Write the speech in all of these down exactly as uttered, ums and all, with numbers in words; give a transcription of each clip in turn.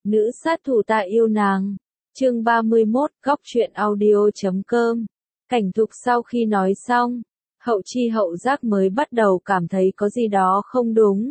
Nữ sát thủ ta yêu nàng. Chương ba mươi mốt, góc truyện audio chấm com. Cảnh Thục sau khi nói xong, hậu chi hậu giác mới bắt đầu cảm thấy có gì đó không đúng.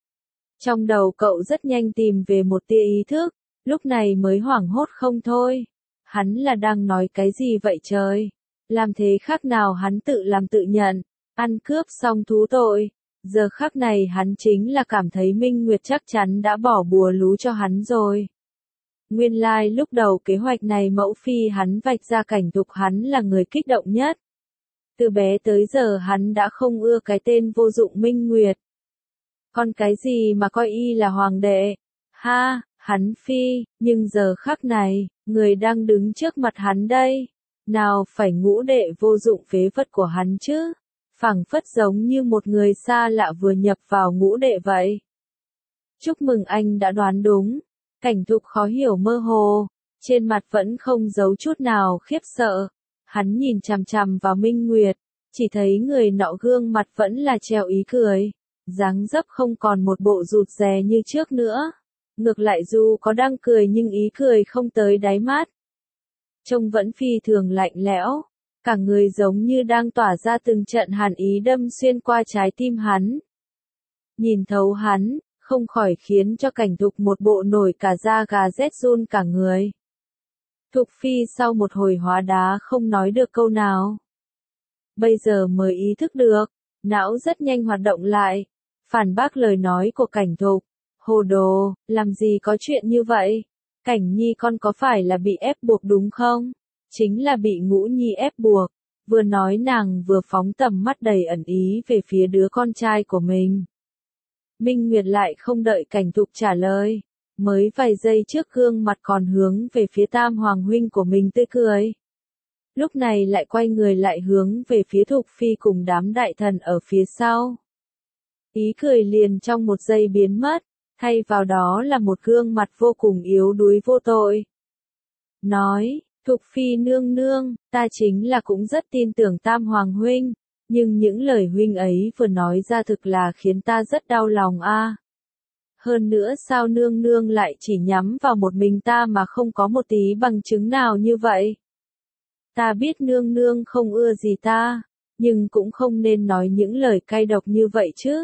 Trong đầu cậu rất nhanh tìm về một tia ý thức, lúc này mới hoảng hốt không thôi. Hắn là đang nói cái gì vậy trời? Làm thế khác nào hắn tự làm tự nhận, ăn cướp xong thú tội. Giờ khắc này hắn chính là cảm thấy Minh Nguyệt chắc chắn đã bỏ bùa lú cho hắn rồi. Nguyên lai like lúc đầu kế hoạch này mẫu phi hắn vạch ra Cảnh Thục hắn là người kích động nhất. Từ bé tới giờ hắn đã không ưa cái tên vô dụng Minh Nguyệt. Còn cái gì mà coi y là hoàng đệ? Ha, hắn phi, nhưng giờ khắc này, người đang đứng trước mặt hắn đây. Nào phải ngũ đệ vô dụng phế vật của hắn chứ? Phảng phất giống như một người xa lạ vừa nhập vào ngũ đệ vậy. Chúc mừng anh đã đoán đúng. Cảnh Thục khó hiểu mơ hồ, trên mặt vẫn không giấu chút nào khiếp sợ. Hắn nhìn chằm chằm vào Minh Nguyệt, chỉ thấy người nọ gương mặt vẫn là treo ý cười, dáng dấp không còn một bộ rụt rè như trước nữa. Ngược lại dù có đang cười nhưng ý cười không tới đáy mắt. Trông vẫn phi thường lạnh lẽo, cả người giống như đang tỏa ra từng trận hàn ý đâm xuyên qua trái tim hắn. Nhìn thấu hắn, không khỏi khiến cho Cảnh Thục một bộ nổi cả da gà rét run cả người. Thục phi sau một hồi hóa đá không nói được câu nào. Bây giờ mới ý thức được, não rất nhanh hoạt động lại, phản bác lời nói của Cảnh Thục. Hồ đồ, làm gì có chuyện như vậy? Cảnh Nhi con có phải là bị ép buộc đúng không? Chính là bị Ngũ Nhi ép buộc. Vừa nói nàng vừa phóng tầm mắt đầy ẩn ý về phía đứa con trai của mình. Minh Nguyệt lại không đợi Cảnh Thục trả lời, mới vài giây trước gương mặt còn hướng về phía Tam Hoàng huynh của mình tươi cười. Lúc này lại quay người lại hướng về phía Thục phi cùng đám đại thần ở phía sau. Ý cười liền trong một giây biến mất, thay vào đó là một gương mặt vô cùng yếu đuối vô tội. Nói, Thục phi nương nương, ta chính là cũng rất tin tưởng Tam Hoàng huynh. Nhưng những lời huynh ấy vừa nói ra thực là khiến ta rất đau lòng a. À. Hơn nữa sao nương nương lại chỉ nhắm vào một mình ta mà không có một tí bằng chứng nào như vậy? Ta biết nương nương không ưa gì ta, nhưng cũng không nên nói những lời cay độc như vậy chứ.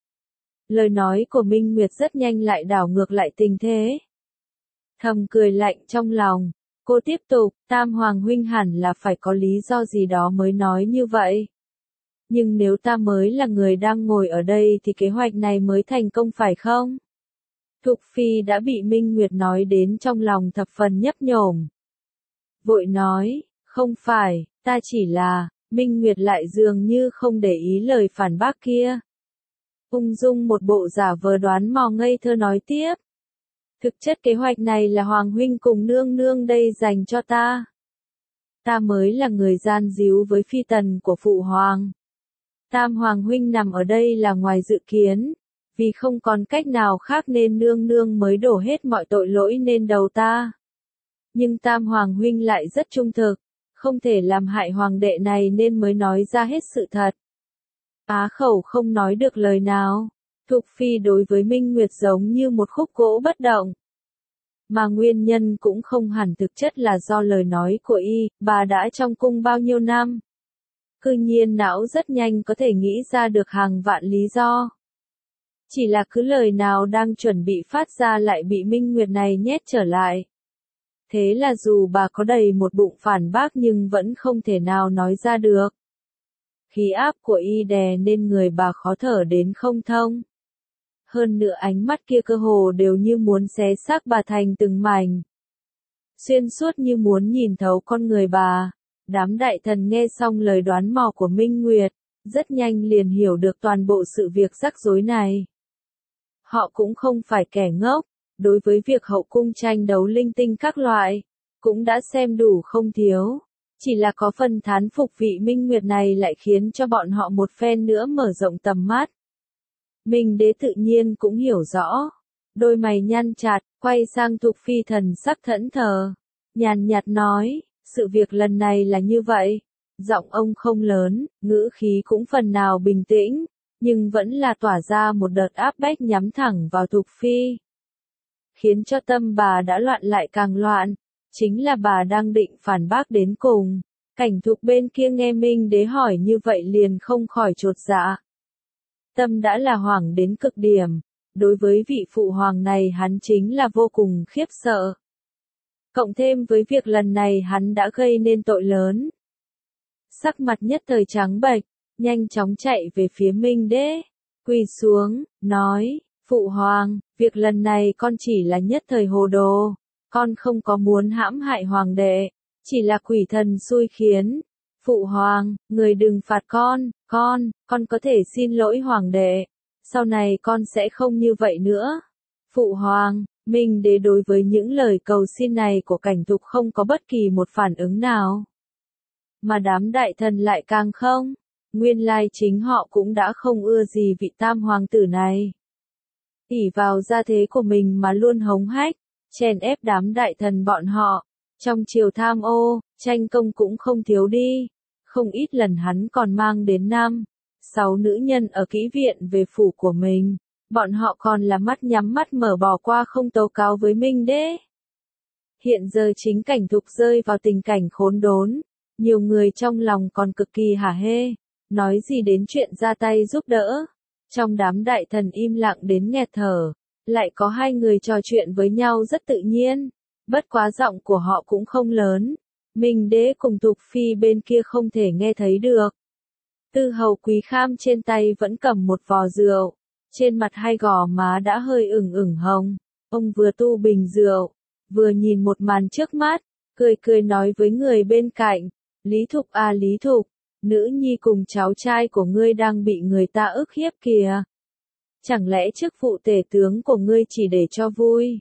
Lời nói của Minh Nguyệt rất nhanh lại đảo ngược lại tình thế. Thầm cười lạnh trong lòng, cô tiếp tục, Tam Hoàng huynh hẳn là phải có lý do gì đó mới nói như vậy. Nhưng nếu ta mới là người đang ngồi ở đây thì kế hoạch này mới thành công phải không? Thục phi đã bị Minh Nguyệt nói đến trong lòng thập phần nhấp nhổm. Vội nói, không phải, ta chỉ là, Minh Nguyệt lại dường như không để ý lời phản bác kia. Ung dung một bộ giả vờ đoán mò ngây thơ nói tiếp. Thực chất kế hoạch này là Hoàng huynh cùng nương nương đây dành cho ta. Ta mới là người gian díu với phi tần của phụ hoàng. Tam Hoàng huynh nằm ở đây là ngoài dự kiến, vì không còn cách nào khác nên nương nương mới đổ hết mọi tội lỗi lên đầu ta. Nhưng Tam Hoàng huynh lại rất trung thực, không thể làm hại hoàng đệ này nên mới nói ra hết sự thật. Á khẩu không nói được lời nào, Thục phi đối với Minh Nguyệt giống như một khúc gỗ bất động. Mà nguyên nhân cũng không hẳn thực chất là do lời nói của y, bà đã trong cung bao nhiêu năm. Cư nhiên não rất nhanh có thể nghĩ ra được hàng vạn lý do. Chỉ là cứ lời nào đang chuẩn bị phát ra lại bị Minh Nguyệt này nhét trở lại. Thế là dù bà có đầy một bụng phản bác nhưng vẫn không thể nào nói ra được. Khí áp của y đè nên người bà khó thở đến không thông. Hơn nữa ánh mắt kia cơ hồ đều như muốn xé xác bà thành từng mảnh. Xuyên suốt như muốn nhìn thấu con người bà. Đám đại thần nghe xong lời đoán mò của Minh Nguyệt, rất nhanh liền hiểu được toàn bộ sự việc rắc rối này. Họ cũng không phải kẻ ngốc, đối với việc hậu cung tranh đấu linh tinh các loại, cũng đã xem đủ không thiếu. Chỉ là có phần thán phục vị Minh Nguyệt này lại khiến cho bọn họ một phen nữa mở rộng tầm mắt. Minh đế tự nhiên cũng hiểu rõ. Đôi mày nhăn chặt, quay sang Thục phi thần sắc thẫn thờ. Nhàn nhạt nói, sự việc lần này là như vậy. Giọng ông không lớn, ngữ khí cũng phần nào bình tĩnh, nhưng vẫn là tỏa ra một đợt áp bách nhắm thẳng vào Thục phi. khiến cho tâm bà đã loạn lại càng loạn, chính là bà đang định phản bác đến cùng. Cảnh Thục bên kia nghe Minh Đế hỏi như vậy liền không khỏi chột dạ. Tâm đã là hoảng đến cực điểm, đối với vị phụ hoàng này hắn chính là vô cùng khiếp sợ. Cộng thêm với việc lần này hắn đã gây nên tội lớn. Sắc mặt nhất thời trắng bệch, nhanh chóng chạy về phía Minh Đế, quỳ xuống, nói, phụ hoàng, việc lần này con chỉ là nhất thời hồ đồ, con không có muốn hãm hại hoàng đệ, chỉ là quỷ thần xui khiến. Phụ hoàng, người đừng phạt con, con, con có thể xin lỗi hoàng đệ, sau này con sẽ không như vậy nữa. Phụ hoàng, Minh Đế đối với những lời cầu xin này của Cảnh Thục không có bất kỳ một phản ứng nào. Mà đám đại thần lại càng không, nguyên lai chính họ cũng đã không ưa gì vị tam hoàng tử này. ỷ vào gia thế của mình mà luôn hống hách, chèn ép đám đại thần bọn họ, trong triều tham ô, tranh công cũng không thiếu đi, không ít lần hắn còn mang đến năm, sáu nữ nhân ở kỹ viện về phủ của mình, bọn họ còn là mắt nhắm mắt mở bỏ qua không tố cáo với Minh Đế. Hiện giờ chính Cảnh Thục rơi vào tình cảnh khốn đốn, nhiều người trong lòng còn cực kỳ hả hê, nói gì đến chuyện ra tay giúp đỡ. Trong đám đại thần im lặng đến nghẹt thở, lại có hai người trò chuyện với nhau rất tự nhiên, bất quá giọng của họ cũng không lớn. Minh Đế cùng Thục Phi bên kia không thể nghe thấy được. Tư hầu Quý Kham trên tay vẫn cầm một vò rượu, trên mặt hai gò má đã hơi ửng ửng hồng. Ông vừa tu bình rượu, vừa nhìn một màn trước mắt, cười cười nói với người bên cạnh, Lý Thục à Lý Thục, nữ nhi cùng cháu trai của ngươi đang bị người ta ức hiếp kìa. Chẳng lẽ chức vụ tể tướng của ngươi chỉ để cho vui?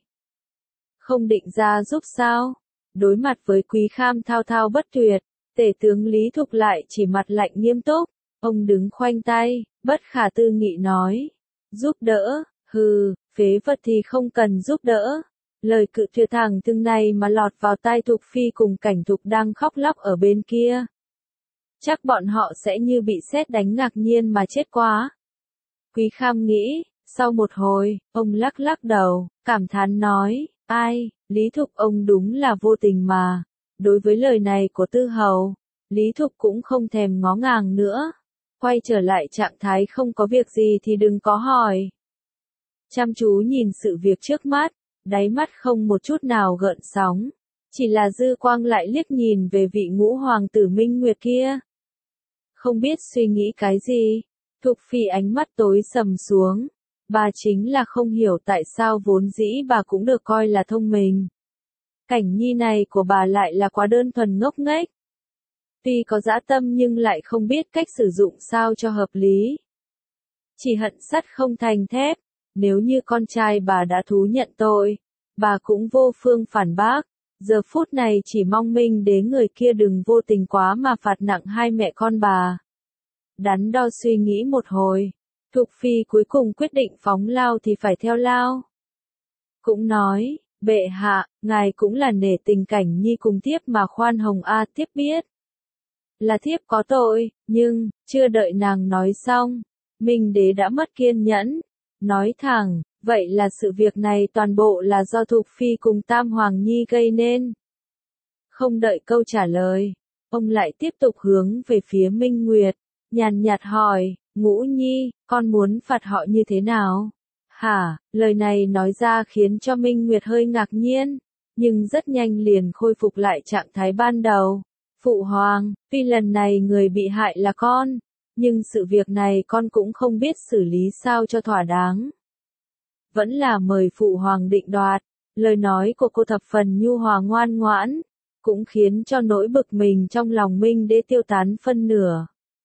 Không định ra giúp sao? Đối mặt với Quý Kham thao thao bất tuyệt, tể tướng Lý Thục lại chỉ mặt lạnh nghiêm túc, ông đứng khoanh tay, bất khả tư nghị nói, giúp đỡ, hừ, phế vật thì không cần giúp đỡ. Lời cự tuyệt thẳng thừng này mà lọt vào tai Thục Phi cùng Cảnh Thục đang khóc lóc ở bên kia. Chắc bọn họ sẽ như bị sét đánh ngạc nhiên mà chết quá. Quý Kham nghĩ, sau một hồi, ông lắc lắc đầu, cảm thán nói, ai, Lý Thục ông đúng là vô tình mà. Đối với lời này của Tư Hầu, Lý Thục cũng không thèm ngó ngàng nữa. Quay trở lại trạng thái không có việc gì thì đừng có hỏi. Chăm chú nhìn sự việc trước mắt, đáy mắt không một chút nào gợn sóng. Chỉ là dư quang lại liếc nhìn về vị ngũ hoàng tử Minh Nguyệt kia. Không biết suy nghĩ cái gì, Thục Phi ánh mắt tối sầm xuống. Bà chính là không hiểu tại sao vốn dĩ bà cũng được coi là thông minh. Cảnh nhi này của bà lại là quá đơn thuần ngốc nghếch. Tuy có dã tâm nhưng lại không biết cách sử dụng sao cho hợp lý. Chỉ hận sắt không thành thép, nếu như con trai bà đã thú nhận tội, bà cũng vô phương phản bác. Giờ phút này chỉ mong Minh Đế người kia đừng vô tình quá mà phạt nặng hai mẹ con bà. Đắn đo suy nghĩ một hồi, Thục Phi cuối cùng quyết định phóng lao thì phải theo lao. Cũng nói, bệ hạ, ngài cũng là nể tình Cảnh nhi cùng thiếp mà khoan hồng a. Thiếp biết là thiếp có tội, nhưng, chưa đợi nàng nói xong, Minh Đế đã mất kiên nhẫn, nói thẳng, vậy là sự việc này toàn bộ là do Thục Phi cùng Tam Hoàng Nhi gây nên. Không đợi câu trả lời, ông lại tiếp tục hướng về phía Minh Nguyệt, nhàn nhạt hỏi, Ngũ Nhi, con muốn phạt họ như thế nào? Hả, lời này nói ra khiến cho Minh Nguyệt hơi ngạc nhiên, nhưng rất nhanh liền khôi phục lại trạng thái ban đầu. Phụ hoàng, tuy lần này người bị hại là con, nhưng sự việc này con cũng không biết xử lý sao cho thỏa đáng. Vẫn là mời phụ hoàng định đoạt. Lời nói của cô thập phần nhu hòa ngoan ngoãn, cũng khiến cho nỗi bực mình trong lòng Minh Đế tiêu tán phân nửa.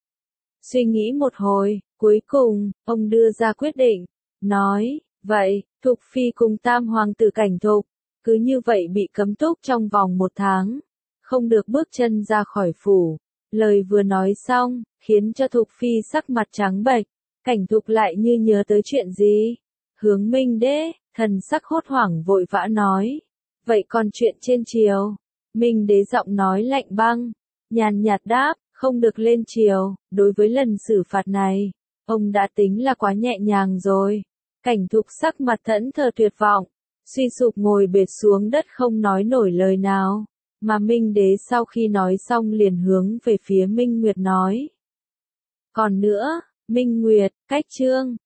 Suy nghĩ một hồi, cuối cùng, ông đưa ra quyết định, nói, vậy, Thục Phi cùng Tam Hoàng tử Cảnh Thục, cứ như vậy bị cấm túc trong vòng một tháng, không được bước chân ra khỏi phủ. Lời vừa nói xong, khiến cho Thục Phi sắc mặt trắng bệch, Cảnh Thục lại như nhớ tới chuyện gì. Hướng Minh Đế, thần sắc hốt hoảng vội vã nói, vậy còn chuyện trên triều? Minh Đế giọng nói lạnh băng, nhàn nhạt đáp, không được lên triều. Đối với lần xử phạt này, ông đã tính là quá nhẹ nhàng rồi. Cảnh Thục sắc mặt thẫn thờ tuyệt vọng, suy sụp ngồi bệt xuống đất không nói nổi lời nào, mà Minh Đế sau khi nói xong liền hướng về phía Minh Nguyệt nói. Còn nữa, Minh Nguyệt, cách chương